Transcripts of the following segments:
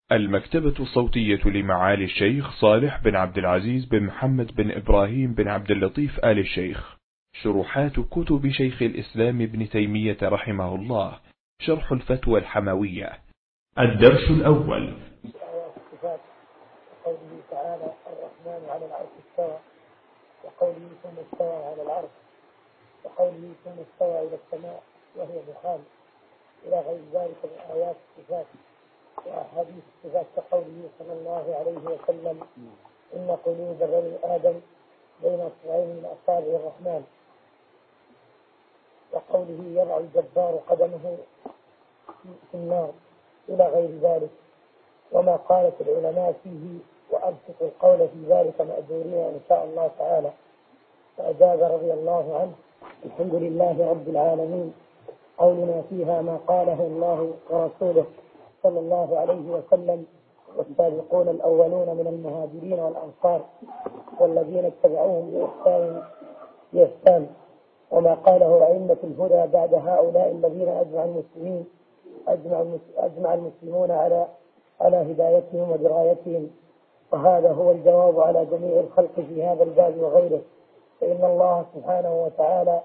المكتبة الصوتية لمعالي الشيخ صالح بن عبد العزيز بن محمد بن إبراهيم بن عبد اللطيف آل الشيخ. شروحات كتب شيخ الإسلام ابن تيمية رحمه الله. شرح الفتوى الحموية. الدرس الأول. قوله تعالى الرحمن على العرش استوى، وقوله ثم استوى على العرش، وقوله ثم استوى إلى السماء وهي دخان، إلى غير ذلك من آيات الصفات وأحاديث الصفات، كقوله صلى الله عليه وسلم إن قلوب بني آدم بين أصبعين من أصابع الرحمن، وقوله يضع الجبار قدمه في النار، إلى غير ذلك. وما قالت العلماء فيه وأبسط القول في ذلك مأجورين إن شاء الله تعالى. فأجاب رضي الله عنه الحمد لله رب العالمين، قولنا فيها ما قاله الله ورسوله صلى الله عليه وسلم، والسابقون الأولون من المهاجرين والأنصار والذين اتبعوهم بإحسان، وما قاله أئمة الهدى بعد هؤلاء الذين أجمع المسلمون على هدايتهم ودرايتهم. وهذا هو الجواب على جميع الخلق في هذا الباب وغيره، فإن الله سبحانه وتعالى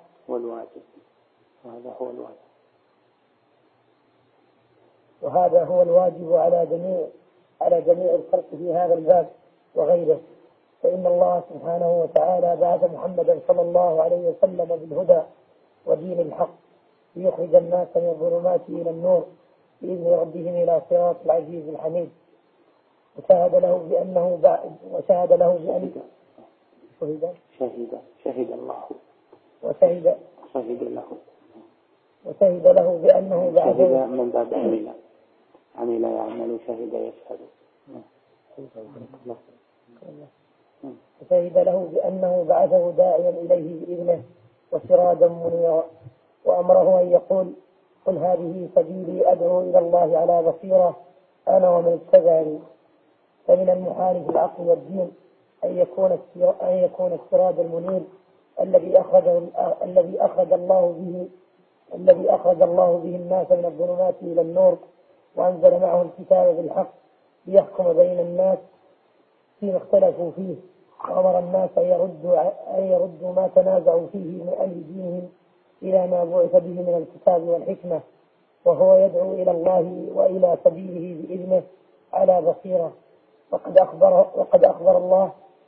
وهذا هو الواجب على جميع الخلق في هذا الباب وغيره، فإن الله سبحانه وتعالى بعث محمدا صلى الله عليه وسلم بالهدى ودين الحق ليخرج الناس من الظلمات إلى النور بإذن ربهم إلى صراط العزيز الحميد. وشهد له بأنه بعثه من باب عمل يعمل شهد يشهد. وشهد له بأنه بعثه داعيا إليه بإذنه وسراجا منيرا، وأمره أن يقول قل هذه سبيلي أدعو إلى الله على بصيرة أنا ومن اتبعني. فمن المحال في العقل والدين أن يكون السراج المنير الذي أخرج الله به الناس من الظلمات إلى النور، وأنزل معه الكتاب بالحق ليحكم بين الناس فيما اختلفوا فيه، وأمر الناس أن يردوا ما تنازعوا فيه من أمر دينهم إلى ما بعث به من الكتاب والحكمة، وهو يدعو إلى الله وإلى سبيله بإذنه على بصيرة. وقد أخبر الله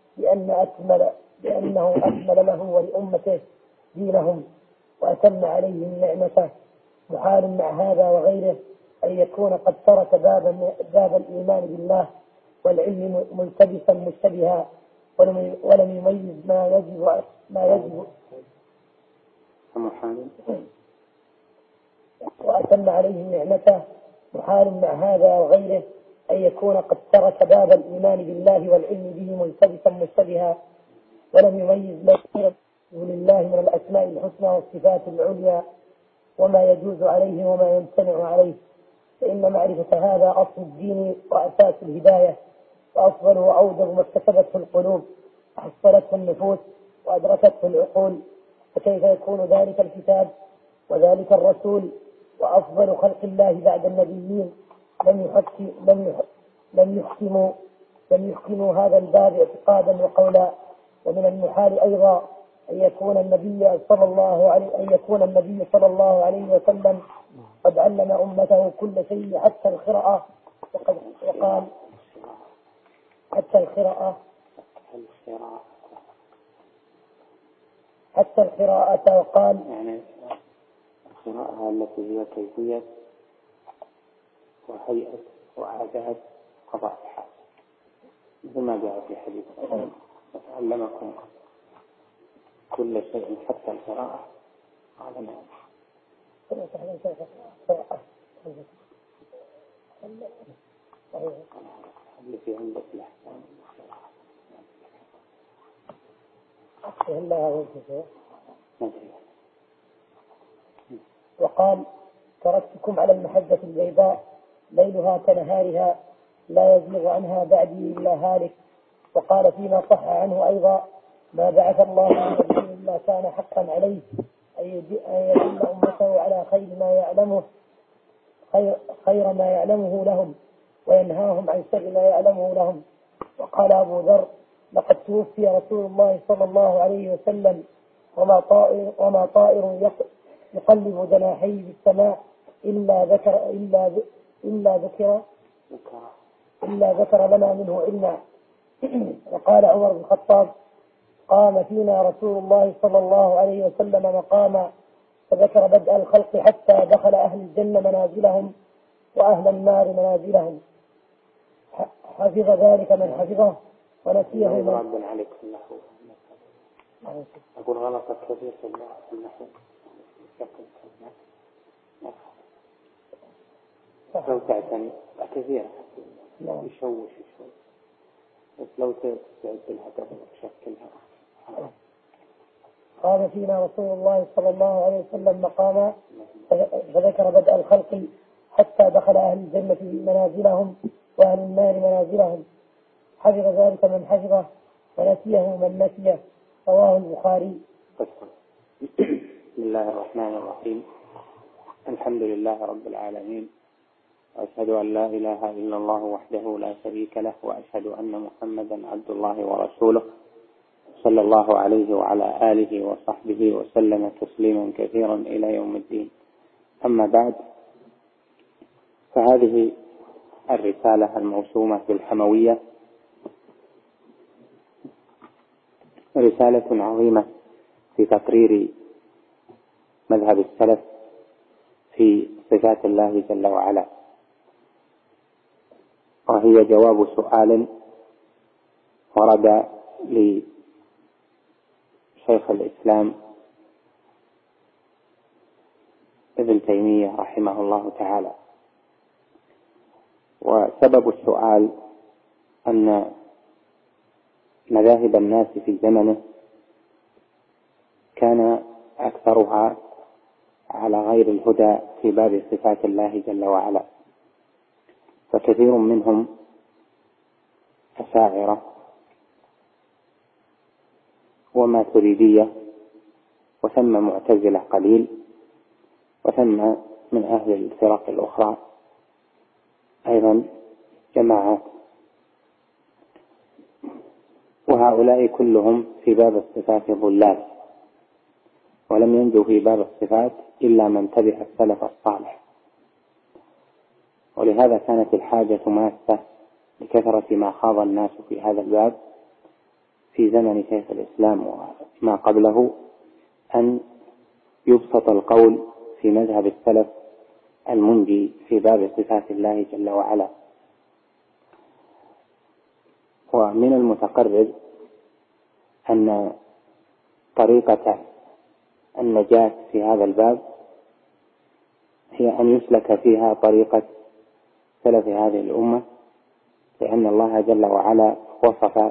بأنه أكمل له ولأمته دينهم وأتم عليهم نعمته. محال مع هذا وغيره أن يكون قد ترك باب الإيمان بالله والعلم ملتبسا مشتبها، ولم يميز ما يجب وأتم عليهم نعمته. محال مع هذا وغيره أن يكون قد ترك باب الإيمان بالله والعلم به ملتبسا مشتبها، ولم يميز ما يجوز لله من الأسماء الحسنى والصفات العليا وما يجوز عليه وما يمتنع عليه، فإن معرفة هذا أصل الدين وأساس الهداية، وأفضل وأوجب ما اكتسبته القلوب وحصلته النفوس وأدركته العقول. فكيف يكون ذلك الكتاب وذلك الرسول وأفضل خلق الله بعد النبيين لم يحكموا هذا الباب اعتقادا وقولا؟ ومن المحال أيضا أن يكون النبي صلى الله عليه وسلم قد علم أمته كل شيء حتى القراءة، وقال حتى القراءة وقال يعني القراءة التي هي كيفية وهيئة وأداة قضاء الحاجة، مثل ما جاء في حديث علمكم كل شيء حتى القراءة. هذا ما اللي في عندك الأحكام. وقال تركتكم على المحجة البيضاء ليلها كنهارها لا يزيغ عنها بعدي إلا هالك. وقال فيما صح عنه أيضا ما بعث الله من نبي إلا كان حقا عليه أن يدل أمته على خير ما يعلمه لهم، وينهاهم عن شر ما يعلمه لهم. وقال أبو ذر: لقد توفي رسول الله صلى الله عليه وسلم وما طائر يقلب جناحيه في السماء إلا ذكر لنا منه علما. وقال عمر بن الخطاب: قام فينا رسول الله صلى الله عليه وسلم مقاما فذكر بدء الخلق حتى دخل أهل الجنة منازلهم وأهل النار منازلهم، حفظ ذلك من حفظه ونسيه من رد عليك في النحو. أقول غلط كثير في النحو. لو تعتني كثيرا يشوش شوي، بس لو تعدلها قبل تشكلها. قام فينا رسول الله صلى الله عليه وسلم مقاما فذكر بدء الخلق حتى دخل أهل الجنة منازلهم وأهل النار منازلهم، حفظ ذلك من حفظه ونسيه من نسيه. رواه البخاري. بسم الله الرحمن الرحيم. الحمد لله رب العالمين، وأشهد أن لا إله إلا الله وحده لا شريك له، وأشهد أن محمدا عبد الله ورسوله صلى الله عليه وعلى آله وصحبه وسلم تسليما كثيرا إلى يوم الدين. أما بعد، فهذه الرسالة الموسومة بالحموية رسالة عظيمة في تقرير مذهب السلف في صفات الله جل وعلا، وهي جواب سؤال ورد لشيخ الإسلام ابن تيمية رحمه الله تعالى. وسبب السؤال أن مذاهب الناس في زمنه كان أكثرها على غير الهدى في باب صفات الله جل وعلا، فكثير منهم أشاعرة وماتريدية، وثم معتزلة قليل، وثم من أهل الفرق الأخرى أيضا جماعات، وهؤلاء كلهم في باب الصفات ضلال، ولم ينجو في باب الصفات إلا من تبع السلف الصالح. ولهذا كانت الحاجة ماسة لكثرة ما خاض الناس في هذا الباب في زمن شيخ الإسلام وما قبله أن يبسط القول في مذهب السلف المنجي في باب صفات الله جل وعلا. ومن المتقرر أن طريقة النجاة في هذا الباب هي أن يسلك فيها طريقة سلف هذه الأمة، لأن الله جل وعلا وصف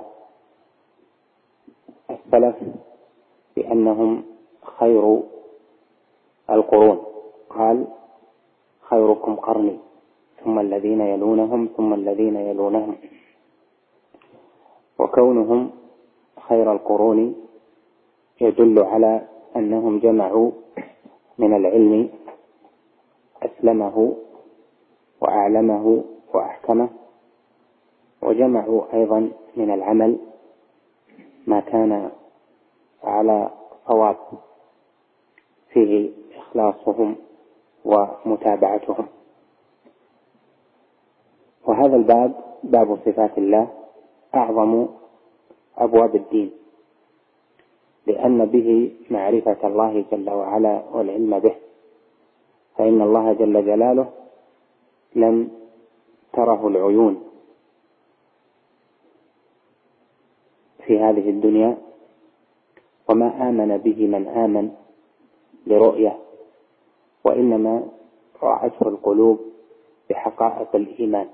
السلف بأنهم خير القرون، قال: خيركم قرني ثم الذين يلونهم ثم الذين يلونهم. وكونهم خير القرون يدل على أنهم جمعوا من العلم أسلمه وأعلمه وأحكمه، وجمعوا أيضا من العمل ما كان على صواب فيه إخلاصهم ومتابعتهم. وهذا الباب، باب صفات الله، أعظم أبواب الدين، لأن به معرفة الله جل وعلا والعلم به، فإن الله جل جلاله لم تره العيون في هذه الدنيا، وما آمن به من آمن لرؤية، وإنما رأته القلوب بحقائق الإيمان.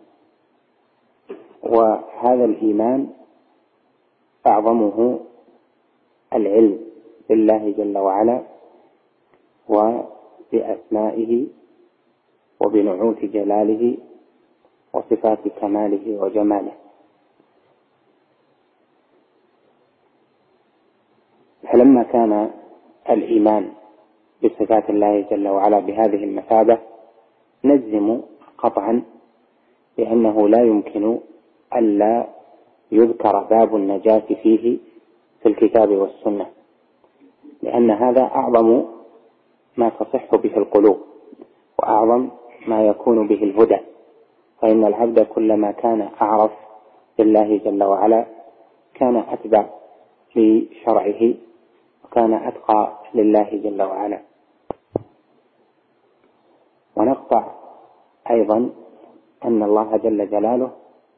وهذا الإيمان أعظمه العلم بالله جل وعلا وبأسمائه وبنعوت جلاله وصفات كماله وجماله. فلما كان الإيمان بصفات الله جل وعلا بهذه المثابة، نجزم قطعا لأنه لا يمكن ألا يذكر باب النجاة فيه في الكتاب والسنة، لأن هذا أعظم ما تصح به القلوب وأعظم ما يكون به الهدى، فإن العبد كلما كان أعرف بالله جل وعلا كان أتبع لشرعه وكان أتقى لله جل وعلا. ونقطع أيضا أن الله جل جلاله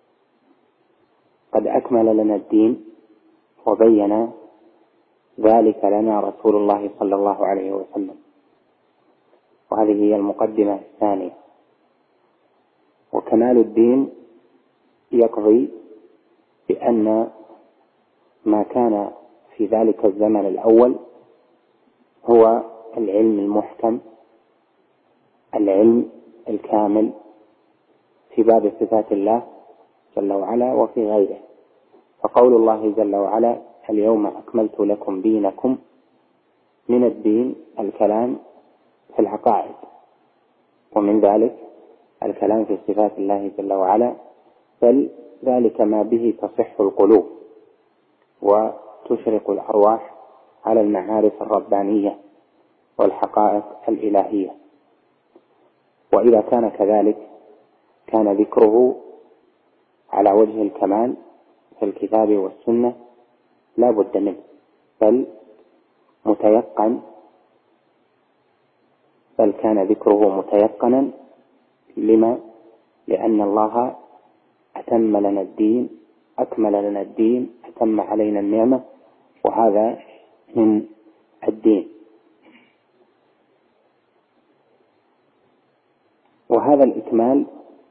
قد أكمل لنا الدين وبين ذلك لنا رسول الله صلى الله عليه وسلم، وهذه هي المقدمة الثانية. وكمال الدين يقضي بأن ما كان في ذلك الزمن الأول هو العلم المحكم، العلم الكامل في باب صفات الله جل وعلا وفي غيره. فقول الله جل وعلا اليوم أكملت لكم دينكم، من الدين الكلام في العقائد، ومن ذلك الكلام في صفات الله جل وعلا، بل ذلك ما به تصح القلوب وتشرق الأرواح على المعارف الربانية والحقائق الإلهية. وإذا كان كذلك كان ذكره على وجه الكمال في الكتاب والسنة لا بد منه، بل متيقن، بل كان ذكره متيقنا. لما؟ لأن الله أتم لنا الدين، أكمل لنا الدين، أتم علينا النعمة، وهذا من الدين. وهذا الإكمال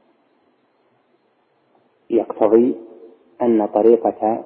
يقتضي أن طريقة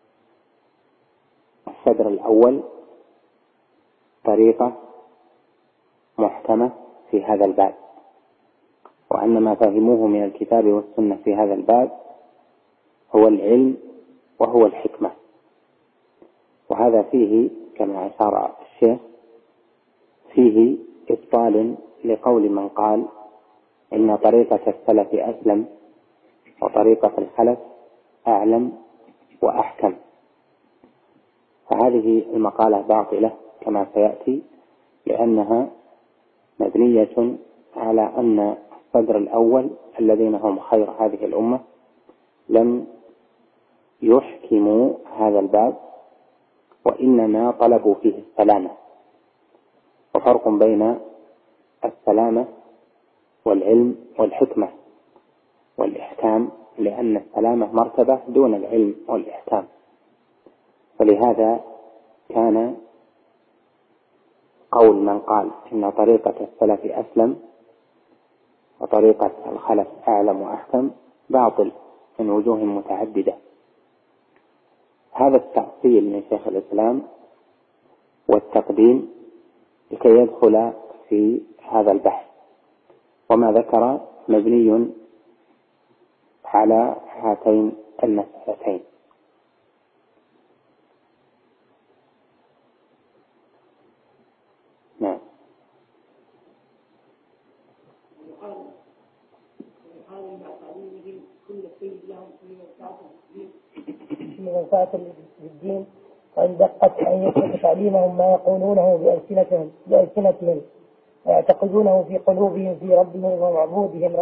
الصدر الأول طريقة محكمة في هذا الباب، وأن ما فهموه من الكتاب والسنة في هذا الباب هو العلم وهو الحكمة. وهذا فيه كما أشار الشيخ فيه إبطال لقول من قال إن طريقة السلف أسلم وطريقة الخلف أعلم وأحكم، فهذه المقالة باطلة كما سيأتي، لأنها مبنية على أن الصدر الأول الذين هم خير هذه الأمة لم يحكموا هذا الباب، وإنما طلبوا فيه السلامة. وفرق بين السلامة والعلم والحكمة والإحكام، لأن السلامة مرتبة دون العلم والإحكام. ولهذا كان قول من قال إن طريقة السلف أسلم وطريقة الخلف أعلم وأحكم باطل من وجوه متعددة. هذا التأصيل من شيخ الإسلام والتقديم لكي يدخل في هذا البحث، وما ذكر مبني على هاتين المسألتين. نعم. من منفعة للدين، وإن دقت أن يترك تعليمهم ما يقولونه بألسنتهم ويعتقدونه في قلوبهم في ربهم ومعبودهم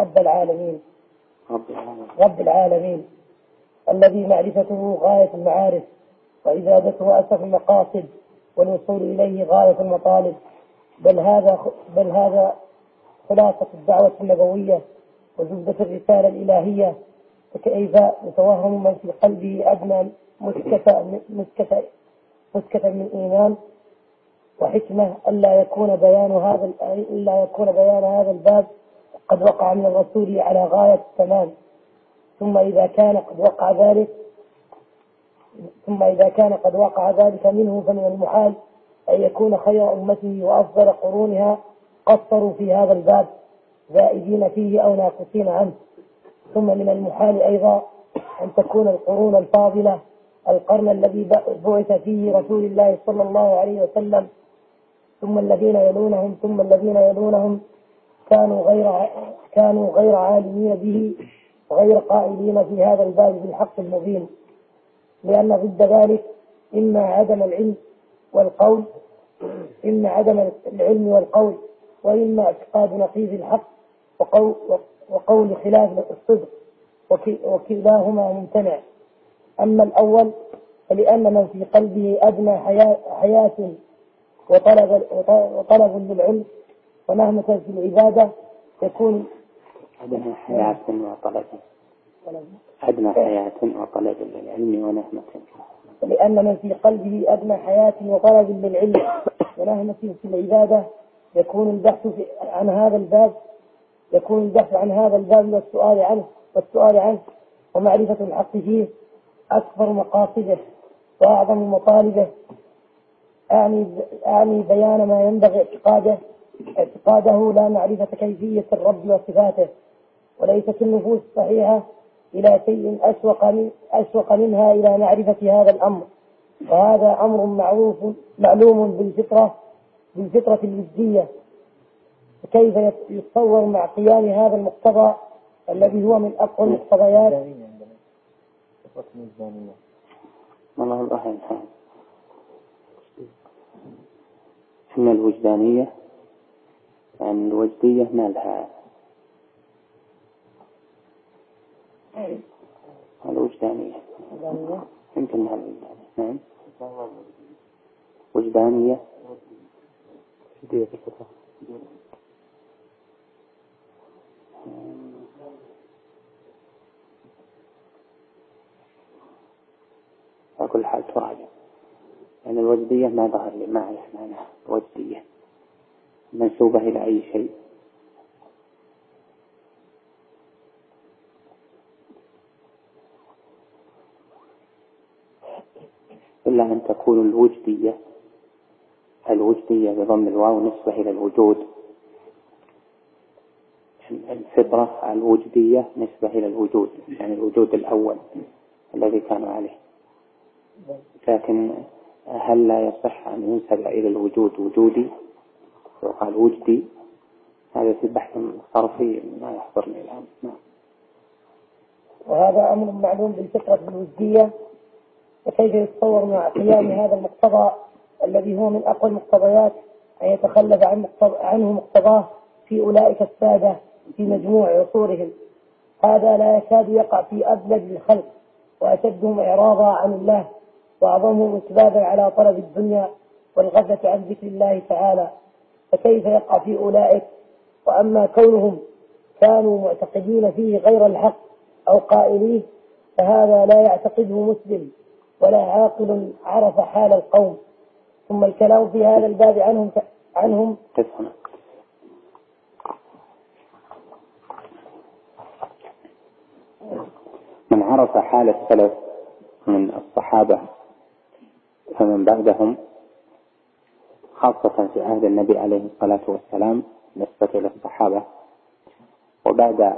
رب العالمين الذي معرفته غاية المعارف وعبادته أسف المقاصد والوصول إليه غاية المطالب، بل هذا خلاصة الدعوة النبوية وزبدة الرسالة الإلهية. فكيف يتوهم من في قلبه أدنى مسكة من إيمان وحكمة ألا يكون بيان هذا الباب قد وقع من الرسول على غاية التمام. ثم إذا كان قد وقع ذلك منه، فمن المحال أن يكون خير أمته وأفضل قرونها قصروا في هذا الباب زائدين فيه أو ناقصين عنه. ثم من المحال أيضا أن تكون القرون الفاضلة القرن الذي بعث فيه رسول الله صلى الله عليه وسلم ثم الذين يلونهم كانوا غير عالمين به وغير قائلين في هذا الباب بالحق المبين، لأن ضد ذلك إما عدم العلم والقول وإما اعتقاد نقيض الحق وقول خلاف الصدق، وكلاهما ممتنع. أما الأول فلأن من في قلبه أدنى حياة وطلب للعلم ونهمة في العبادة يكون أدنى حياة وطلب للعلم ونهمة. لأن من في قلبه أدنى حياة وطلب للعلم ونهمة في العبادة يكون البحث عن هذا الباب والسؤال عنه ومعرفة الحق فيه أكبر مقاصده وأعظم مطالبه، أعني بيان ما ينبغي اعتقاده لا معرفة كيفية الرب وصفاته. وليست النفوس صحيحة إلى شيء أشوق منها إلى معرفة هذا الأمر، وهذا أمر معلوم بالفطرة الوجدية. كيف يتصور مع قيام هذا المقتضى الذي هو من أقوى المقتضيات؟ إن الوجدانية يعني الوجدية ما لها الوجدانية يمكن لها نعم وجدانية على كل حال تراجع، يعني الوجدية ما ظهر لي، ما أعرف معناها. الوجدية منسوبة إلى أي شيء؟ إلا أن تكون الوجدية بضم الواو نسبة إلى الوجود. الفطرة الوجدية نسبة إلى الوجود، يعني الوجود الأول الذي كانوا عليه. لكن هل لا يصح أن ينسب إلى الوجود وجودي وقال وجدي؟ هذا في بحث صرفي ما يحضرني الآن. وهذا أمر معلوم بالفطرة الوجدية. فكيف يتصور مع قيام هذا المقتضى الذي هو من أقوى المقتضيات أن يتخلف عنه مقتضاه في أولئك السادة في مجموع عصورهم؟ هذا لا يكاد يقع في أبلد الخلق وأشدهم إعراضا عن الله وأعظمهم إسبابا على طلب الدنيا والغفلة عن ذكر الله تعالى. فكيف يقع في أولئك؟ وأما كونهم كانوا معتقدين فيه غير الحق أو قائليه فهذا لا يعتقده مسلم ولا عاقل عرف حال القوم. ثم الكلام في هذا الباب عنهم من عرف حال السلف من الصحابة فمن بعدهم، خاصة في عهد النبي عليه الصلاة والسلام نسبة إلى الصحابة، وبعد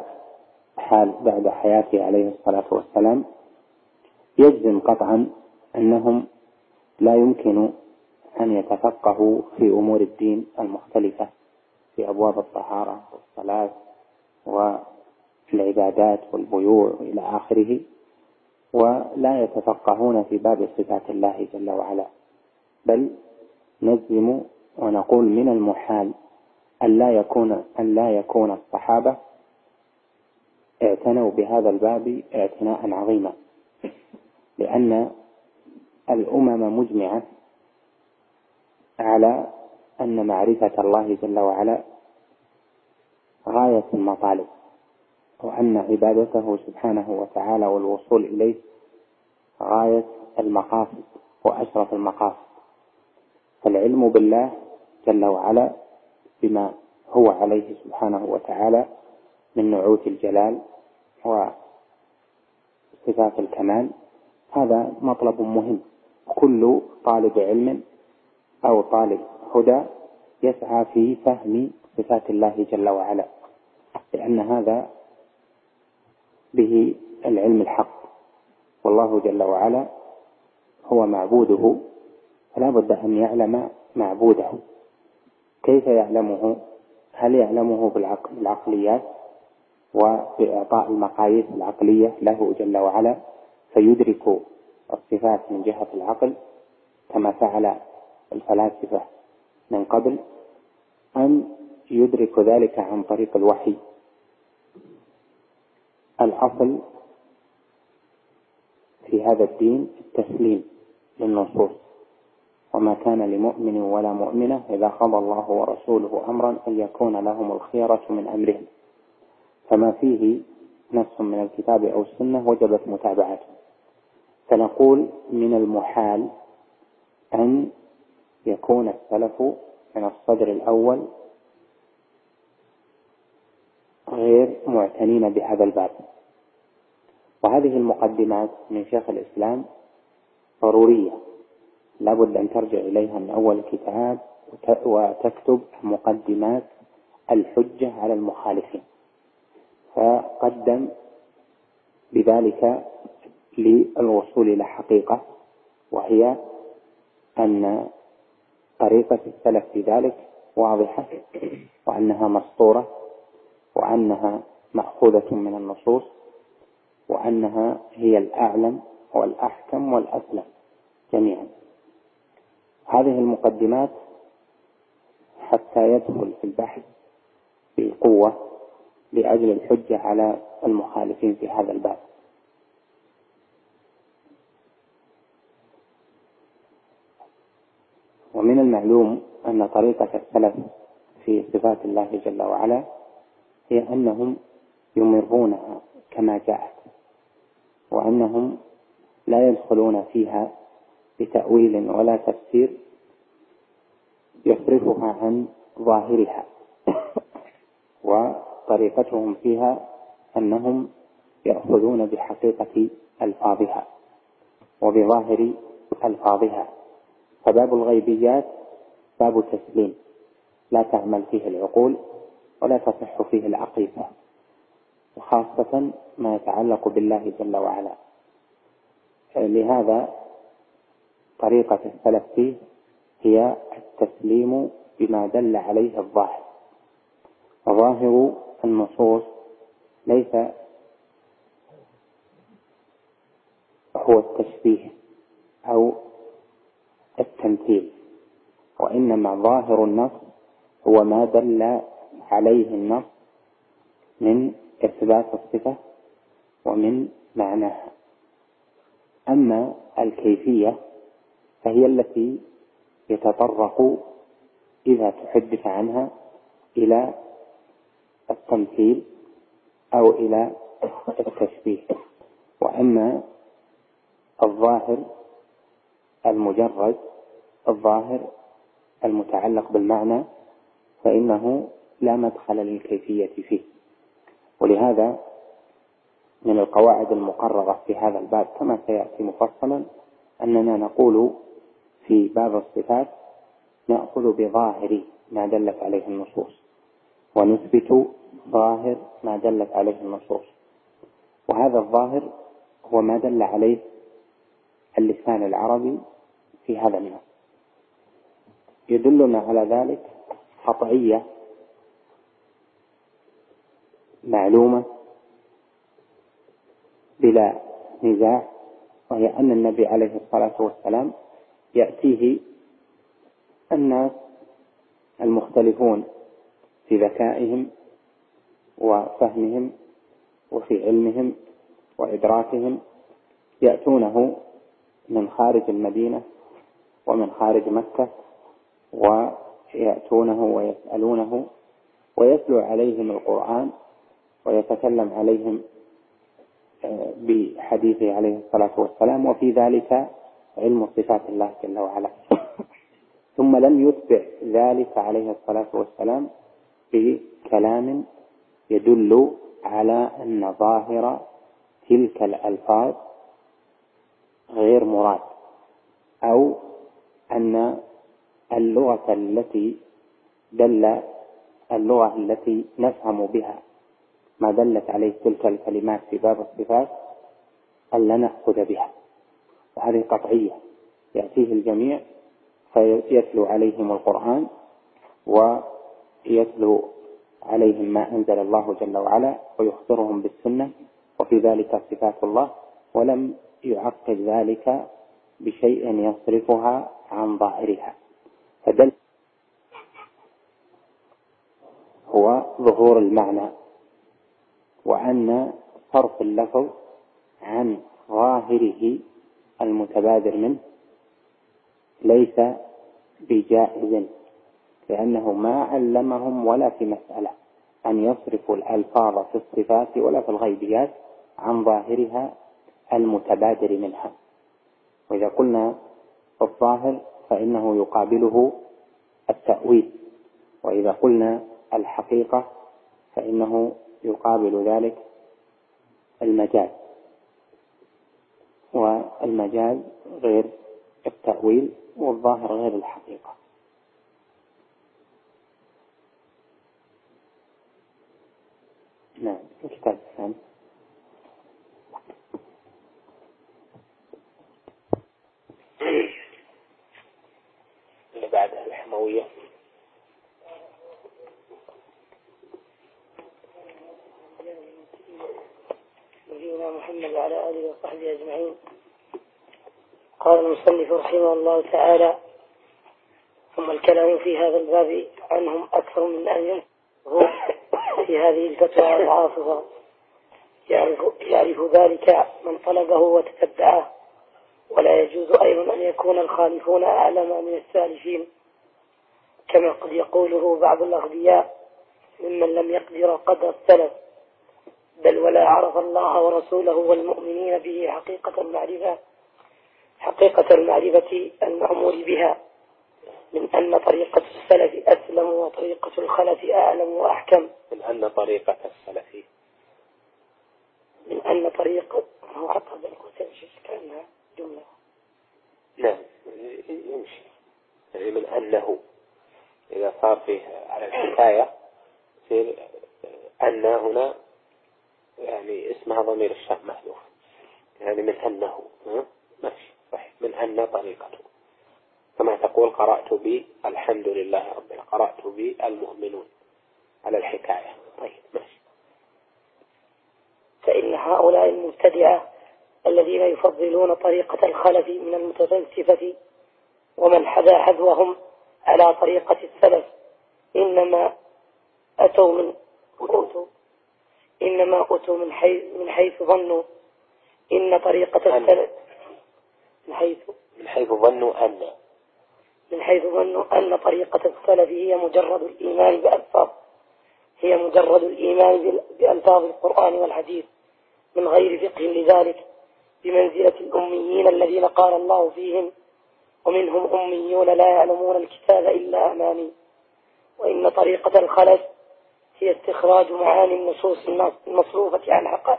حياته عليه الصلاة والسلام، يجزم قطعا أنهم لا يمكن أن يتفقهوا في أمور الدين المختلفة في أبواب الطهارة والصلاة والعبادات والبيوع إلى آخره، ولا يتفقهون في باب صفات الله جل وعلا. بل نجزم ونقول من المحال أن لا يكون الصحابة اعتنوا بهذا الباب اعتناء عظيما، لأن الأمم مجمعة على أن معرفة الله جل وعلا غاية المطالب، وأن عبادته سبحانه وتعالى والوصول إليه غاية المقاصد وأشرف المقاصد. فالعلم بالله جل وعلا بما هو عليه سبحانه وتعالى من نعوت الجلال وصفات الكمال هذا مطلب مهم. كل طالب علم أو طالب هدى يسعى في فهم صفات الله جل وعلا، لأن هذا به العلم الحق، والله جل وعلا هو معبوده، فلا بد أن يعلم معبوده. كيف يعلمه؟ هل يعلمه بالعقليات وبإعطاء المقاييس العقلية له جل وعلا فيدرك الصفات من جهة العقل كما فعل الفلاسفة من قبل، أم يدرك ذلك عن طريق الوحي؟ الأصل في هذا الدين التسليم للنصوص، وما كان لمؤمن ولا مؤمنة إذا قضى الله ورسوله أمرا أن يكون لهم الخيرة من أمرهم، فما فيه نص من الكتاب أو السنة وجبت متابعته. فنقول من المحال أن يكون السلف من الصدر الأول غير معتنين بهذا الباب. وهذه المقدمات من شيخ الإسلام ضرورية، لابد أن ترجع إليها من أول الكتاب وتكتب مقدمات الحجة على المخالفين، فقدم بذلك للوصول إلى حقيقة، وهي أن طريقة السلف في ذلك واضحة، وأنها مسطورة، وأنها مأخوذة من النصوص، وأنها هي الأعلم والأحكم والأسلم جميعا. هذه المقدمات حتى يدخل في البحث بقوة لأجل الحجة على المخالفين في هذا الباب. ومن المعلوم أن طريقة السلف في صفات الله جل وعلا هي أنهم يمرونها كما جاءت، وأنهم لا يدخلون فيها بتأويل ولا تفسير يصرفها عن ظاهرها، وطريقتهم فيها أنهم يأخذون بحقيقة ألفاظها وبظاهر ألفاظها. فباب الغيبيات باب تسليم لا تعمل فيه العقول ولا تصح فيه العقيدة، وخاصة ما يتعلق بالله جل وعلا. لهذا طريقة السلف فيه هي التسليم بما دل عليه الظاهر. وظاهر النصوص ليس هو التشبيه أو التمثيل، وإنما ظاهر النص هو ما دل عليه النص من إثبات الصفة ومن معناها. أما الكيفية فهي التي يتطرق إذا تحدث عنها إلى التمثيل أو إلى التشبيه. وأما الظاهر المجرد، الظاهر المتعلق بالمعنى، فإنه لا مدخل للكيفية فيه. ولهذا من القواعد المقررة في هذا الباب كما سيأتي مفصلا أننا نقول في باب الصفات نأخذ بظاهر ما دلت عليه النصوص، ونثبت ظاهر ما دلت عليه النصوص. وهذا الظاهر هو ما دل عليه اللسان العربي في هذا النص. يدلنا على ذلك قطعية معلومة بلا نزاع، وهي أن النبي عليه الصلاة والسلام يأتيه الناس المختلفون في ذكائهم وفهمهم وفي علمهم وإدراكهم، يأتونه من خارج المدينة ومن خارج مكة، ويأتونه ويسألونه ويتلو عليهم القرآن ويتكلم عليهم بحديثه عليه الصلاة والسلام، وفي ذلك علم صفات الله جل وعلا. ثم لم يتبع ذلك عليه الصلاة والسلام بكلام يدل على أن ظاهر تلك الألفاظ غير مراد، أو أن اللغة التي نفهم بها ما دلت عليه تلك الكلمات في باب الصفات ألا نأخذ بها. وهذه قطعية. يأتيه الجميع فيتلو عليهم القرآن ويتلو عليهم ما أنزل الله جل وعلا ويخبرهم بالسنة، وفي ذلك صفات الله، ولم يعقد ذلك بشيء يصرفها عن ظاهرها. فدل هو ظهور المعنى، وأن صرف اللفظ عن ظاهره المتبادر منه ليس بجائز، لأنه ما علمهم ولا في مسألة أن يصرفوا الألفاظ في الصفات ولا في الغيبيات عن ظاهرها المتبادر منها. وإذا قلنا الظاهر فإنه يقابله التأويل، وإذا قلنا الحقيقة فإنه يقابل ذلك المجاز، والمجاز غير التأويل والظاهر غير الحقيقة. نعم. الكتاب الثاني اللي بعدها الحموية. نبينا محمد وعلى آله وصحبه أجمعين. قال المصنف رحمه الله تعالى: ثم الكلام في هذا الباب عنهم أكثر من أن ينفذوا في هذه الفتوى أضعافها، يعرف ذلك من طلبه وتتبعه، ولا يجوز أيضا أن يكون الخالفون أعلم من السالفين، كما قد يقوله بعض الأغبياء ممن لم يقدر قدر السلف، بل ولا عرف الله ورسوله والمؤمنين به حقيقة المعرفة المأمور بها، من أن طريقة السلف أسلم وطريقة الخلف أعلم وأحكم. من أن طريقة السلف هو حتى بالقوتين كأنها جملة. نعم يمشي، يعني من أنه إذا صار فيه على الحكاية يصير أن هنا يعني اسمها ضمير الشأن محذوف، يعني من أنه ماشي صحيح، من أن طريقته، كما تقول قرأت بي الحمد لله ربنا، قرأت بي المؤمنون على الحكاية. طيب ماشي. فإن هؤلاء المبتدعة الذين يفضلون طريقة الخلف من المتفلسفة ومن حذا حذوهم على طريقة السلف إنما أتوا من حيث ظنوا إن طريقة السلف من حيث ظنوا أن طريقة السلف هي مجرد الإيمان بألفاظ القرآن والحديث من غير فقه لذلك، بمنزلة الأميين الذين قال الله فيهم: ومنهم أميون لا يعلمون الكتاب إلا أماني. وإن طريقة الخلف هي استخراج معاني النصوص المصروفة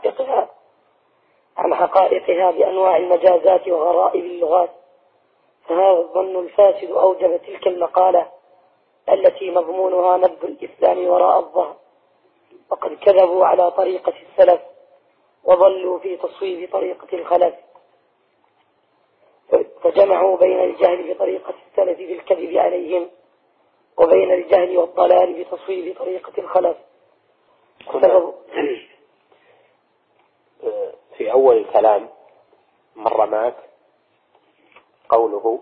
عن حقائقها بأنواع المجازات وغرائب اللغات. فهذا الظن الفاسد أوجب تلك المقالة التي مضمونها نبذ الإسلام وراء الظهر، وقد كذبوا على طريقة السلف وضلوا في تصويب طريقة الخلف، فجمعوا بين الجهل بطريقة السلف بالكذب عليهم وبين الجهل والضلال بتصويب طريقة الخلف. في أول الكلام مر معك قوله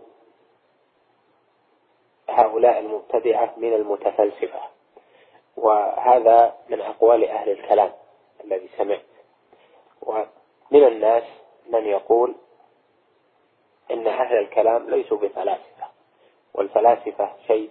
هؤلاء المبتدعة من المتفلسفة، وهذا من أقوال أهل الكلام الذي سمعت. ومن الناس من يقول إن أهل الكلام ليسوا بفلاسفة، والفلاسفة شيء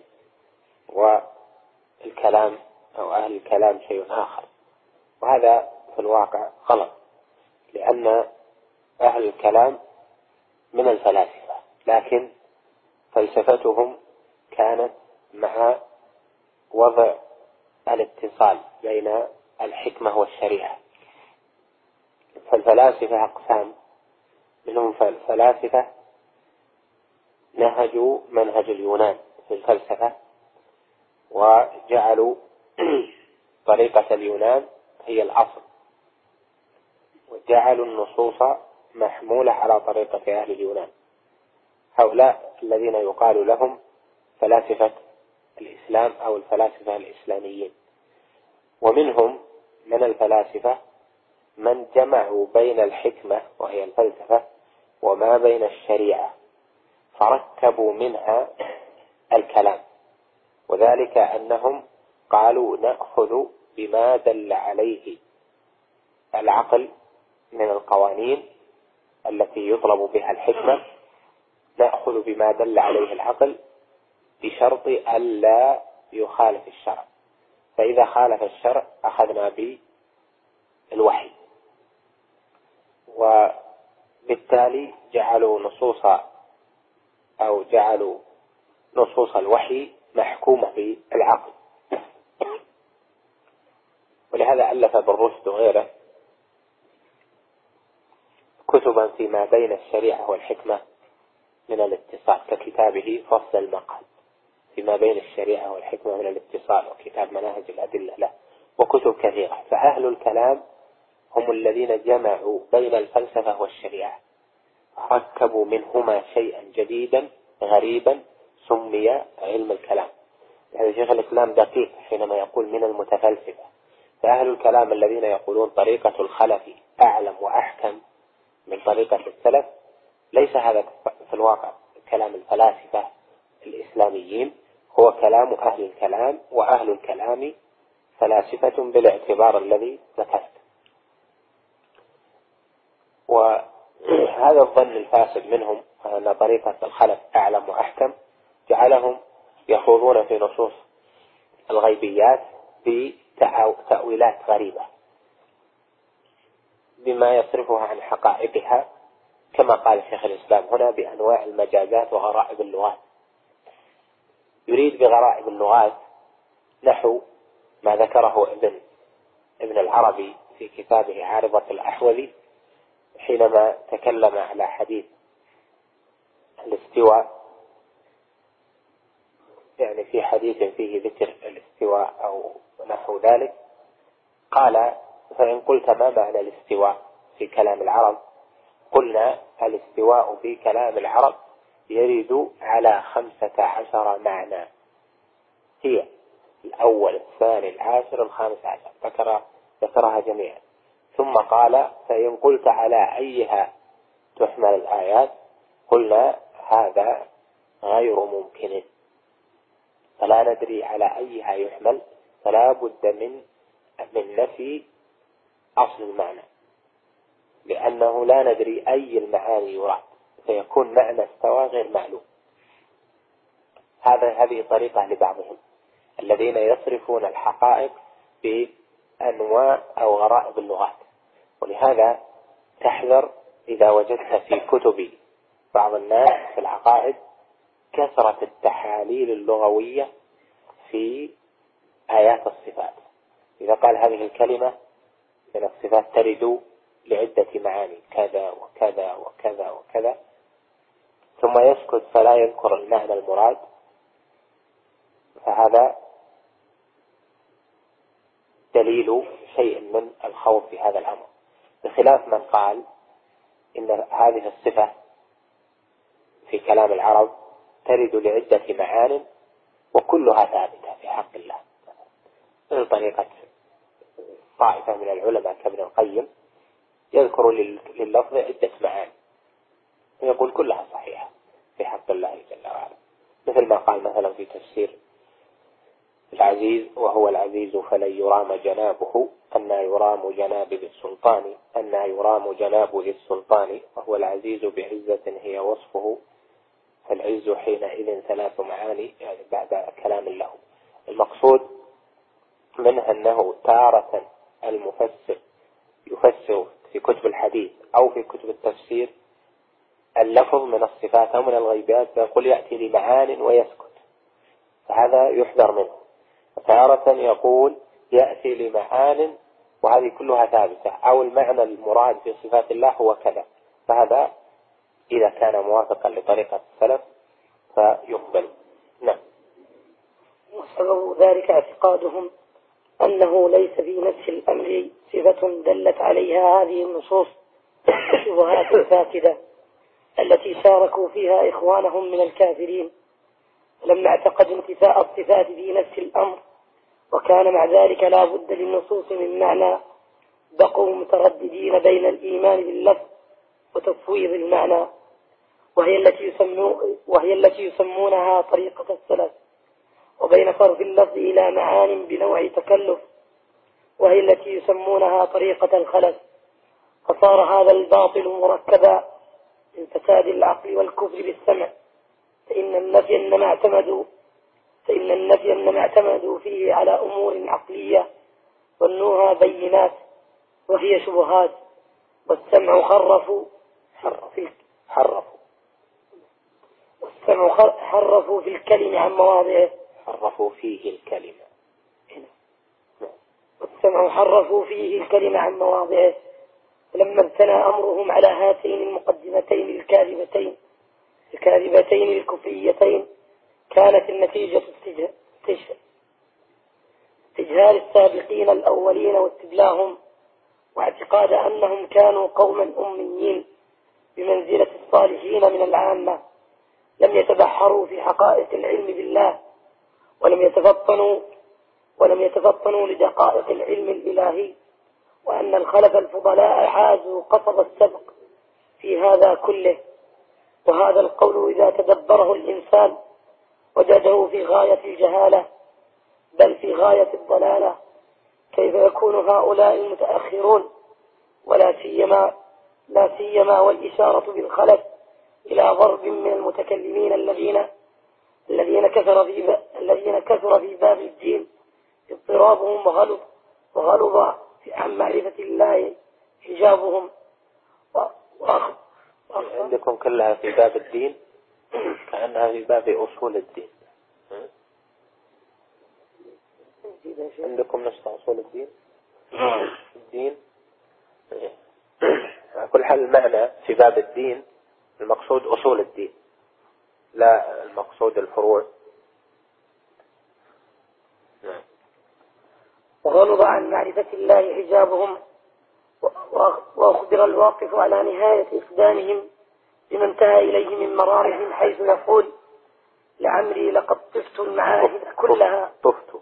والكلام أو أهل الكلام شيء آخر، وهذا في الواقع غلط، لأن أهل الكلام من الفلاسفة، لكن فلسفتهم كانت مع وضع الاتصال بين الحكمة والشريعة. فالفلاسفة أقسام، منهم فلاسفة نهجوا منهج اليونان في الفلسفة وجعلوا طريقة اليونان هي الأصل، وجعلوا النصوص محمولة على طريقة أهل اليونان. هؤلاء الذين يقال لهم فلاسفة الإسلام أو الفلاسفة الإسلاميين، ومنهم من الفلاسفة من جمعوا بين الحكمة وهي الفلسفة وما بين الشريعة فركبوا منها الكلام، وذلك أنهم قالوا نأخذ بما دل عليه العقل من القوانين التي يطلب بها الحكمة، نأخذ بما دل عليه العقل بشرط ألا يخالف الشرع، فإذا خالف الشرع أخذنا بالوحي. وبالتالي جعلوا نصوص الوحي محكومة بالعقل. ولهذا ألف ابن رشد وغيره كتبا فيما بين الشريعة والحكمة من الاتصال، ككتابه فصل المقال فيما بين الشريعة والحكمة من الاتصال، وكتاب مناهج الأدلة له، وكتب كثيرة. فأهل الكلام هم الذين جمعوا بين الفلسفة والشريعة، ركبوا منهما شيئا جديدا غريبا سمي علم الكلام. يعني شيخ الإسلام دقيق حينما يقول من المتفلسفة. فأهل الكلام الذين يقولون طريقة الخلف أعلم وأحكم من طريقة السلف، ليس هذا في الواقع كلام الفلاسفة الإسلاميين، هو كلام أهل الكلام، وأهل الكلام فلاسفة بالاعتبار الذي ذكرت. وهذا الظن الفاسد منهم أن طريقة الخلف أعلم وأحكم جعلهم يخوضون في نصوص الغيبيات بتأويلات غريبة بما يصرفها عن حقائقها، كما قال شيخ الإسلام هنا بأنواع المجازات وغرائب اللغات. يريد بغرائب اللغات نحو ما ذكره ابن العربي في كتابه عارضة الأحوذي حينما تكلم على حديث الاستواء، يعني في حديث فيه ذكر الاستواء أو نحو ذلك، قال فإن قلت ما معنى الاستواء في كلام العرب؟ قلنا الاستواء في كلام العرب يرد على 15 معنى، هي الأول الثاني العاشر ال15، ذكرها جميعا. ثم قال فإن قلت على أيها تحمل الآيات؟ قلنا هذا غير ممكن، فلا ندري على أيها يحمل، فلا بد من نفي أصل المعنى، لأنه لا ندري أي المعاني يراد، فيكون معنى استوى غير معلوم. هذه طريقة لبعضهم الذين يصرفون الحقائق بأنواع أو غرائب اللغات. ولهذا تحذر إذا وجدت في كتب بعض الناس في العقائد كثرة التحاليل اللغوية في آيات الصفات. إذا قال هذه الكلمة من الصفات ترد لعدة معاني كذا وكذا وكذا وكذا، ثم يسكت فلا يذكر المعنى المراد، فهذا دليل شيء من الخوف في هذا الأمر، بخلاف من قال إن هذه الصفة في كلام العرب ترد لعدة معان وكلها ثابتة في حق الله، من طريقة طائفة من العلماء كابن القيم يذكر لللفظ عدة معاني ويقول كلها صحيحة في حق الله جل وعلا، مثل ما قال مثلا في تفسير العزيز وهو العزيز فلن يرام جنابه أن يرام جناب ذي السلطان، أن يرام جناب ذي السلطان وهو العزيز بعزة هي وصفه، فالعز حينئذ 3 معاني، يعني بعد كلام له. المقصود منها أنه تارة المفسر يفسر في كتب الحديث أو في كتب التفسير اللفظ من الصفات أو من الغيبات فيقول يأتي لمعان ويسكت، فهذا يحذر منه. تارة يقول يأتي لمعان وهذه كلها ثابتة، أو المعنى المراد في صفات الله هو كذا، فهذا إذا كان موافقا لطريقة السلف فيقبل. نعم. وسبب ذلك اعتقادهم أنه ليس في نفس الأمر صفة دلت عليها هذه النصوص الشبهات الفاسدة التي شاركوا فيها إخوانهم من الكافرين، لما اعتقد انتفاء الصفات في نفس الأمر وكان مع ذلك لا بد للنصوص من معنى، بقوا مترددين بين الإيمان باللفظ وتفويض المعنى، وهي التي يسمونها طريقة السلف، وبين صرف اللفظ إلى معان بنوع تكلف، وهي التي يسمونها طريقة الخلف. فصار هذا الباطل مركبا من فساد العقل والكفر بالسمع، فإن النفي إنما اعتمدوا فيه على أمور عقلية ظنوها بينات وهي شبهات، والسمع حرفوا في الكلمة عن مواضعه، حرفوا فيه الكلمة. والسمع حرفوا فيه الكلمة عن مواضعه. فلما ابتنى أمرهم على هاتين المقدمتين الكاذبتين الكفريتين، كانت النتيجة استجهال السابقين الأولين واستبلاهم، واعتقاد أنهم كانوا قوما أميين بمنزلة الصالحين من العامة، لم يتبحروا في حقائق العلم بالله، ولم يتفطنوا لدقائق العلم الإلهي، وأن الخلف الفضلاء حازوا قصب السبق في هذا كله. وهذا القول إذا تدبره الإنسان وجده في غاية الجهالة، بل في غاية الضلالة. كيف يكون هؤلاء المتأخرون لا سيما والإشارة بالخلف إلى ضرب من المتكلمين الذين كثر في باب الدين اضطرابهم وغلظ عن معرفة الله حجابهم. عندكم كلها في باب الدين كأنها في باب أصول الدين. عندكم نص أصول الدين على كل حال المعنى في باب الدين المقصود أصول الدين، لا المقصود الفروع. وغلظ عن معرفة الله حجابهم. وأخبر الواقف على نهاية إقدامهم لما انتهى إليه من مرارهم، حيث يقول: لعمري لقد طفت المعاهد كلها.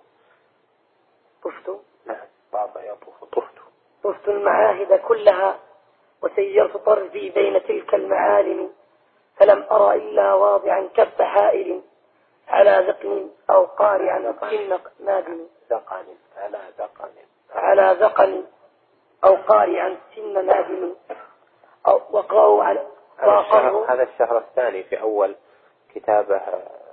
طفت المعاهد كلها وسيرت طرفي بين تلك المعالم، فلم أرى إلا واضعا كف حائل على ذقن أو قارعا سن نادم. على ذقن أو قارعا سن نادم. وقرأوا على هذا الشهر الثاني في أول كتابه،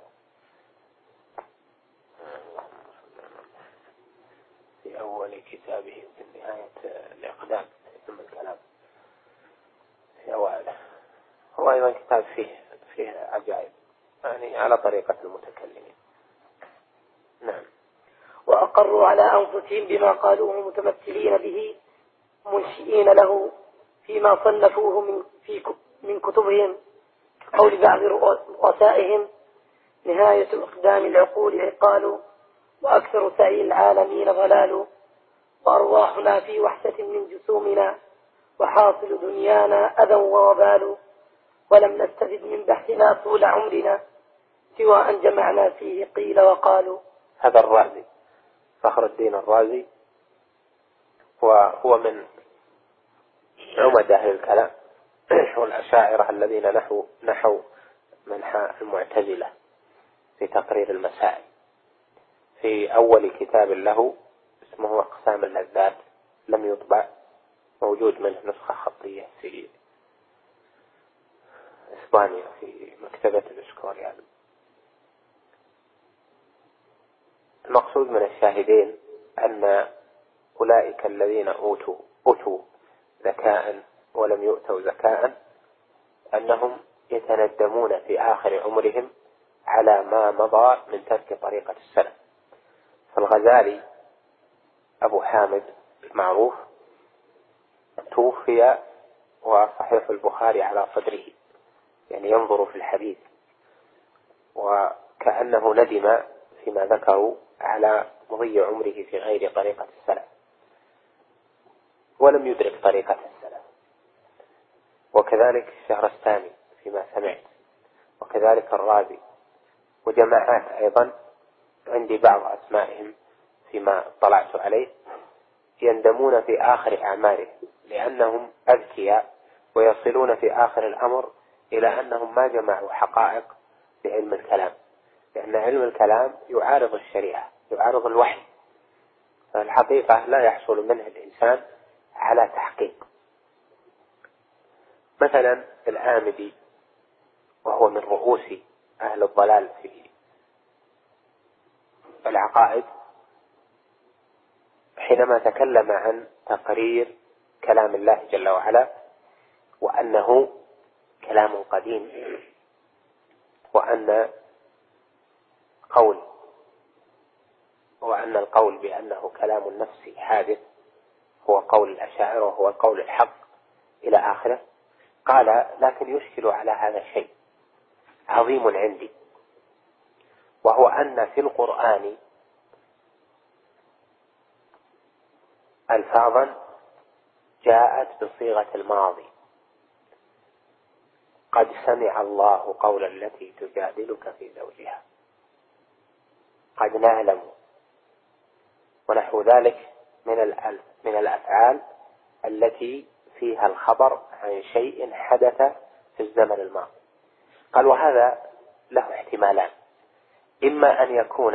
في أول كتابه في نهاية الإقدام ثم الكلام في أوله. هو أيضا كتاب فيه عجائب، يعني على طريقة المتكلمين. نعم. وأقروا على أنفسهم بما قالوه متمثلين به منشئين له فيما صنفوه من كتبهم، كقول بعض رؤسائهم: نهاية الأقدام العقول عقال، وأكثر سعي العالمين ضلال، وأرواحنا في وحشة من جسومنا، وحاصل دنيانا أذى ووبال، ولم نستفد من بحثنا طول عمرنا سوى أن جمعنا فيه قيل وقالوا. هذا الرازي، فخر الدين الرازي، وهو من عمد أهل الكلام والأشاعرة الذين نحوا منحى المعتزلة في تقرير المسائل. في أول كتاب له اسمه أقسام اللذات، لم يطبع، موجود منه نسخة خطية في إسبانيا في مكتبة الإسكوريال. المقصود من الشاهدين أن أولئك الذين أوتوا ذكاء ولم يؤتوا ذكاء، أنهم يتندمون في آخر عمرهم على ما مضى من ترك طريقة السلف. فالغزالي أبو حامد معروف توفي وصحيح البخاري على صدره، يعني ينظر في الحديث، وكأنه ندم فيما ذكروا على مضي عمره في غير طريقة السلف، ولم يدرك طريقة السلف. وكذلك الشهرستاني فيما سمعت، وكذلك الرازي، وجماعات أيضا عندي بعض أسمائهم فيما طلعت عليه يندمون في آخر أعمارهم لأنهم أذكياء، ويصلون في آخر الأمر إلى أنهم ما جمعوا حقائق بعلم الكلام، لأن علم الكلام يعارض الشريعة، يعارض الوحي، فالحقيقة لا يحصل منه الإنسان على تحقيق. مثلا الآمدي وهو من رؤوس أهل الضلال في العقائد، حينما تكلم عن تقرير كلام الله جل وعلا وأنه كلام قديم، وأن القول بأنه كلام النفس حادث هو قول الأشاعرة وهو القول الحق إلى آخره، قال: لكن يشكل على هذا شيء عظيم عندي، وهو أن في القرآن ألفاظا جاءت بصيغة الماضي: قد سمع الله قول التي تجادلك في زوجها، قد نعلم، ونحو ذلك من الأفعال التي فيها الخبر عن شيء حدث في الزمن الماضي. قال: وهذا له احتمالان: إما أن يكون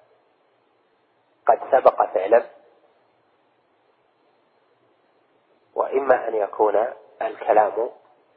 قد سبق فعلا، وإما أن يكون الكلام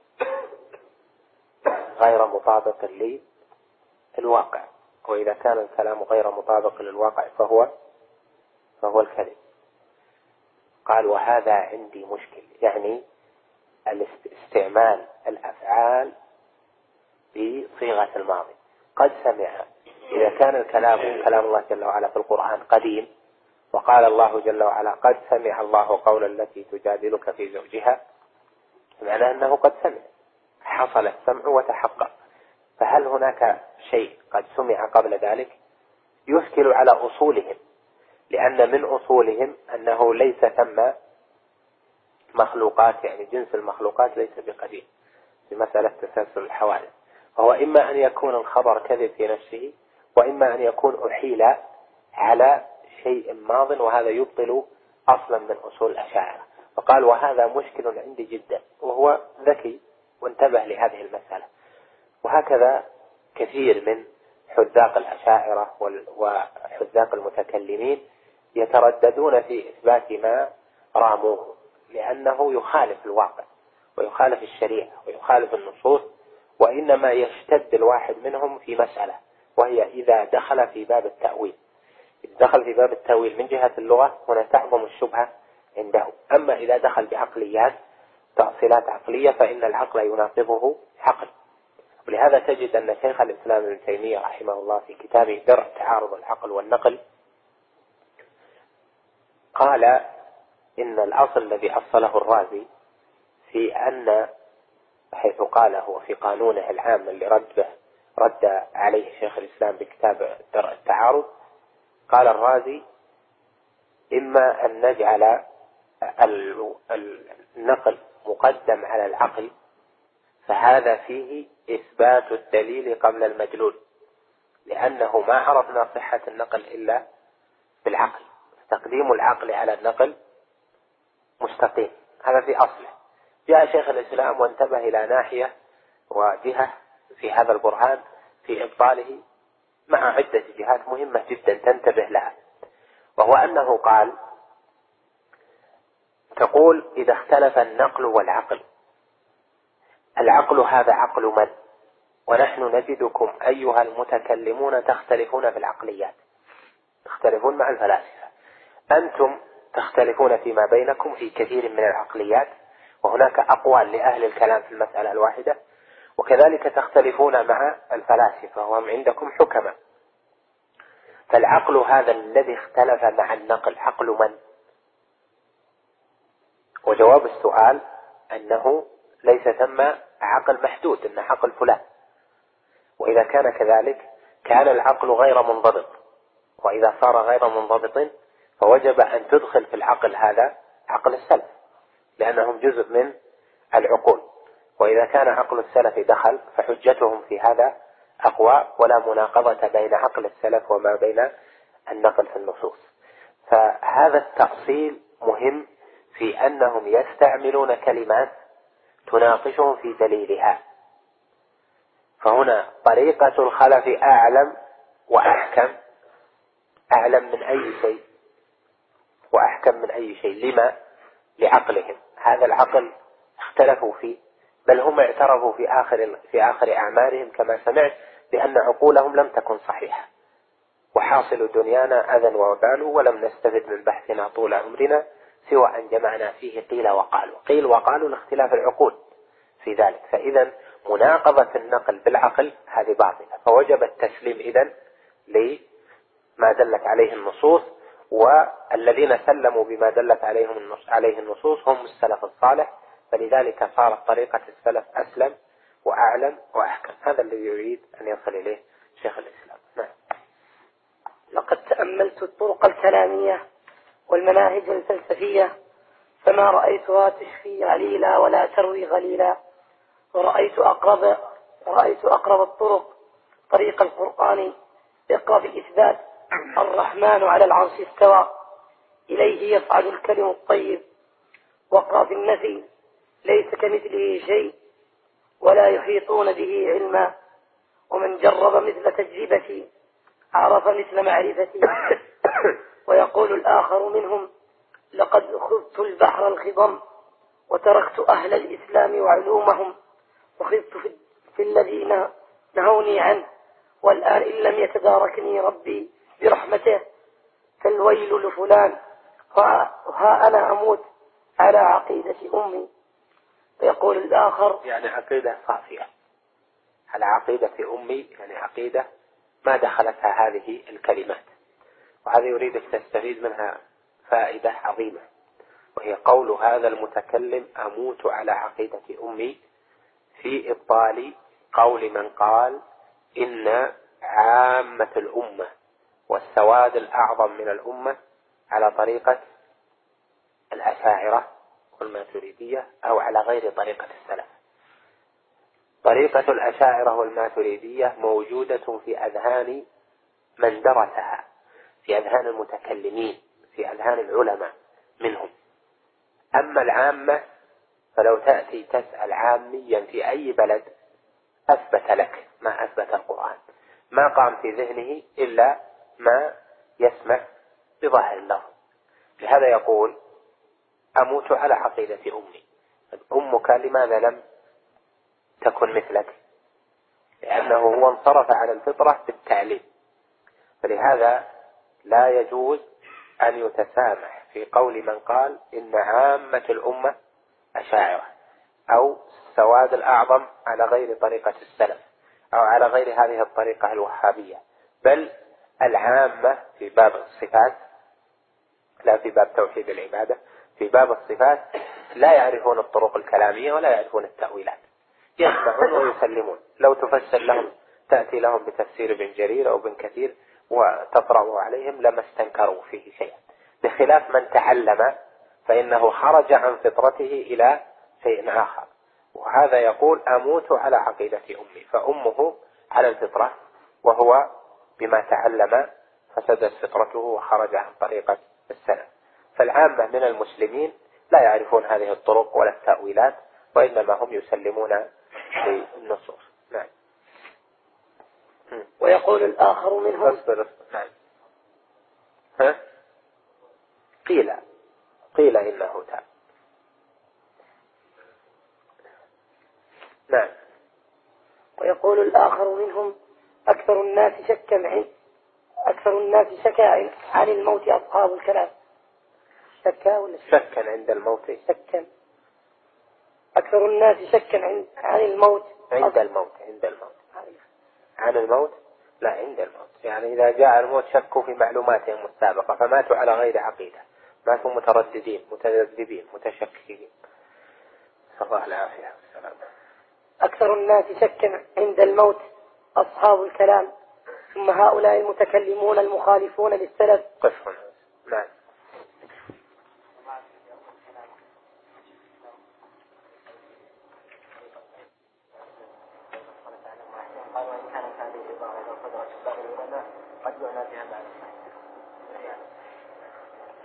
غير مطابق للواقع، وإذا كان الكلام غير مطابق للواقع فهو الكذب. قال: وهذا عندي مشكل، يعني استعمال الأفعال بصيغة الماضي. قد سمع، إذا كان الكلام كلام الله جل وعلا في القرآن قديم، وقال الله جل وعلا: قد سمع الله قول التي تجادلك في زوجها، معناه أنه قد سمع، حصل السمع وتحقق. فهل هناك شيء قد سمع قبل ذلك؟ يشكل على أصولهم، لأن من أصولهم أنه ليس ثم مخلوقات، يعني جنس المخلوقات ليس بقديم، في مسألة تسلسل الحوادث. فهو إما أن يكون الخبر كذب في نفسه، وإما أن يكون أحيل على شيء ماض، وهذا يبطل أصلا من أصول الأشاعرة. فقال: وهذا مشكل عندي جدا. وهو ذكي وانتبه لهذه المسألة. وهكذا كثير من حذاق الأشاعرة وحذاق المتكلمين يترددون في إثبات ما راموه، لأنه يخالف الواقع ويخالف الشريعة ويخالف النصوص، وإنما يشتد الواحد منهم في مسألة، وهي إذا دخل في باب التأويل. إذا دخل في باب التأويل من جهة اللغة هنا تعظم الشبهة عنده، أما إذا دخل بعقليات تأصيلات عقلية فإن العقل يناقضه عقل. ولهذا تجد أن شيخ الإسلام ابن تيمية رحمه الله في كتابه درء تعارض العقل والنقل قال إن الأصل الذي أصله الرازي في أن، حيث قاله في قانونه العام اللي رد عليه شيخ الإسلام بكتاب درء التعارض، قال الرازي: إما أن نجعل النقل مقدم على العقل، فهذا فيه إثبات الدليل قبل المدلول، لأنه ما عرفنا صحة النقل إلا بالعقل، تقديم العقل على النقل مستقيم، هذا في أصله. جاء شيخ الإسلام وانتبه إلى ناحية وجهة في هذا البرهان في إبطاله مع عدة جهات مهمة جدا تنتبه لها، وهو أنه قال: تقول إذا اختلف النقل والعقل، العقل هذا عقل من؟ ونحن نجدكم أيها المتكلمون تختلفون في العقليات، تختلفون مع الفلاسفة، أنتم تختلفون فيما بينكم في كثير من العقليات، وهناك أقوال لأهل الكلام في المسألة الواحدة، وكذلك تختلفون مع الفلاسفة وهم عندكم حكماء. فالعقل هذا الذي اختلف مع النقل عقل من؟ وجواب السؤال أنه ليس ثم عقل محدود، إن عقل فلان. وإذا كان كذلك كان العقل غير منضبط، وإذا صار غير منضبط فوجب أن تدخل في العقل هذا عقل السلف، لأنهم جزء من العقول. وإذا كان عقل السلف دخل فحجتهم في هذا أقوى، ولا مناقضة بين عقل السلف وما بين النقل في النصوص. فهذا التأصيل مهم في أنهم يستعملون كلمات تناقشهم في دليلها. فهنا طريقة الخلف أعلم وأحكم، أعلم من أي شيء وأحكم من أي شيء. لما؟ لعقلهم. هذا العقل اختلفوا فيه، بل هم اعترفوا في آخر أعمارهم كما سمعت بأن عقولهم لم تكن صحيحة، وحاصل دنيانا أذى ووبال، ولم نستفد من بحثنا طول عمرنا سوى أن جمعنا فيه قيل وقالوا. قيل وقالوا لاختلاف العقول في ذلك. فإذا مناقضة النقل بالعقل هذه باطلة، فوجب التسليم إذن لما دلت عليه النصوص، والذين سلموا بما دلت عليه النصوص هم السلف الصالح، فلذلك صارت طريقة السلف أسلم وأعلم وأحكم. هذا الذي يريد أن يصل إليه شيخ الإسلام. نعم. لقد تأملت الطرق الكلامية والمناهج الفلسفية فما رأيتها تشفي عليلا ولا تروي غليلا، ورأيت أقرب الطرق طريق القرآن اقرأ بإثبات الرحمن على العرش استوى إليه يصعد الكلم الطيب، واقرأ بالنفي ليس كمثله شيء ولا يحيطون به علما، ومن جرب مثل تجربتي عرف مثل معرفتي. ويقول الآخر منهم لقد خذت البحر الخضم وتركت أهل الإسلام وعلومهم، وخذت في الذين نهوني عنه، والآن إن لم يتداركني ربي برحمته فالويل لفلان، ها أنا أموت على عقيدة أمي. ويقول الآخر يعني عقيدة صافية على عقيدة أمي، يعني عقيدة ما دخلتها هذه الكلمات. وهذا يريدك تستفيد منها فائدة عظيمة، وهي قول هذا المتكلم أموت على عقيدة أمي في إبطال قول من قال إن عامة الأمة والسواد الأعظم من الأمة على طريقة الأشاعرة والماتريدية أو على غير طريقة السلف. طريقة الأشاعرة والماتريدية موجودة في أذهان من درسها، في أذهان المتكلمين، في أذهان العلماء منهم. أما العامة فلو تأتي تسأل عاميا في أي بلد أثبت لك ما أثبت القرآن، ما قام في ذهنه إلا ما يسمع بظاهر اللفظ. لهذا يقول أموت على عقيدة أمي. أمك لماذا لم تكن مثلك؟ لأنه هو انصرف على الفطرة بالتعليم. فلهذا لا يجوز أن يتسامح في قول من قال إن عامة الأمة أشاعرة أو السواد الأعظم على غير طريقة السلف أو على غير هذه الطريقة الوهابية، بل العامة في باب الصفات، لا في باب توحيد العبادة، في باب الصفات لا يعرفون الطرق الكلامية ولا يعرفون التأويلات، يسمعون ويسلمون. لو تفسر لهم تأتي لهم بتفسير ابن جرير أو ابن كثير وتطرأوا عليهم لما استنكروا فيه شيئا، بخلاف من تعلم فإنه خرج عن فطرته إلى شيء آخر. وهذا يقول أموت على عقيدة أمي، فأمه على الفطرة وهو بما تعلم فسدت فطرته وخرج عن طريقة السلف. فالعامة من المسلمين لا يعرفون هذه الطرق ولا التأويلات، وإنما هم يسلمون للنصوص. نعم. ويقول الآخر منهم اصبر. نعم. ها؟ قيل إنه تاب. نعم. ويقول الآخر منهم أكثر الناس شكا عن الموت أصحاب الكلام. شكا عند الموت. أكثر الناس شكا عن الموت. عند الموت. عن الموت لا، عند الموت. يعني إذا جاء الموت شكوا في معلوماتهم السابقة فماتوا على غير عقيدة، ماتوا مترددين متذبذبين متشككين. الله العافية والسلام. أكثر الناس شكا عند الموت أصحاب الكلام، ثم هؤلاء المتكلمون المخالفون للسلف. قف هنا. نعم.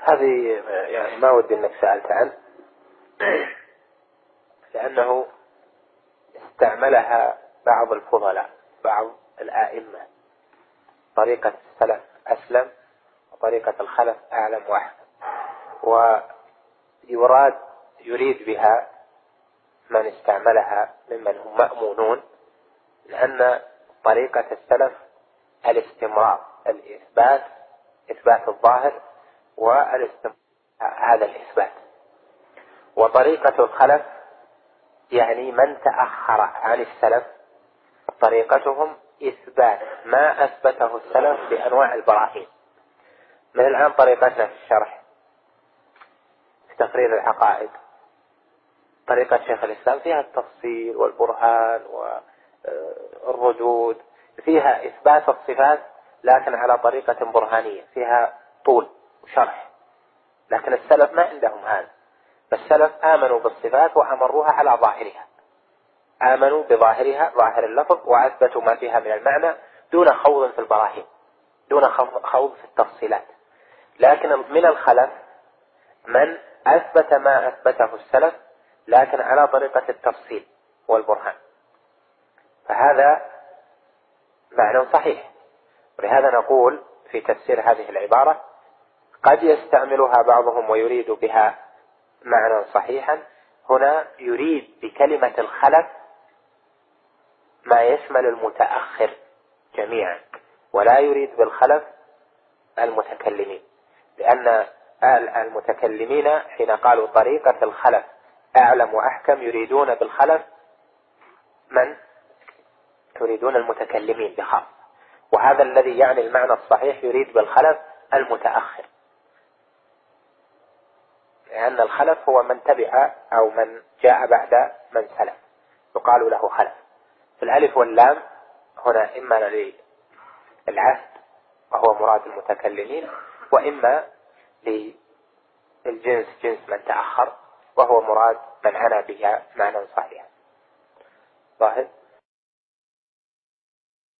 هذه يعني ما ودي أنك سألت عنه، لأنه استعملها بعض الفضلاء، بعض الآئمة، طريقة السلف أسلم وطريقة الخلف أعلم وأحكم، يريد بها من استعملها ممن هم مأمونون، لأن طريقة السلف الاستمرار، إثبات الظاهر والاستمرار هذا الإثبات، وطريقة الخلف يعني من تأخر عن السلف طريقتهم إثبات ما أثبته السلف بأنواع البراهين. من الآن طريقتنا في الشرح في تقرير العقائد، طريقة شيخ الإسلام فيها التفصيل والبرهان والردود، فيها إثبات الصفات لكن على طريقة برهانية فيها طول وشرح. لكن السلف ما عندهم هذا، فالسلف آمنوا بالصفات وأمروها على ظاهرها، آمنوا بظاهرها ظاهر اللفظ وأثبتوا ما فيها من المعنى دون خوض في البراهين، دون خوض في التفصيلات. لكن من الخلف من أثبت ما أثبته السلف لكن على طريقة التفصيل والبرهان، فهذا معنى صحيح. ولهذا نقول في تفسير هذه العبارة قد يستعملها بعضهم ويريد بها معنى صحيحا، هنا يريد بكلمة الخلف ما يشمل المتأخر جميعا، ولا يريد بالخلف المتكلمين، لأن المتكلمين حين قالوا طريقة الخلف أعلم وأحكم يريدون بالخلف من؟ يريدون المتكلمين بخاص، وهذا الذي يعني المعنى الصحيح يريد بالخلف المتأخر، لأن الخلف هو من تبع أو من جاء بعد من سلف يقال له خلف. في الألف واللام هنا إما للعهد وهو مراد المتكلمين، وإما للجنس جنس من تأخر وهو مراد من عنى بها معنى صحيح. ظاهر؟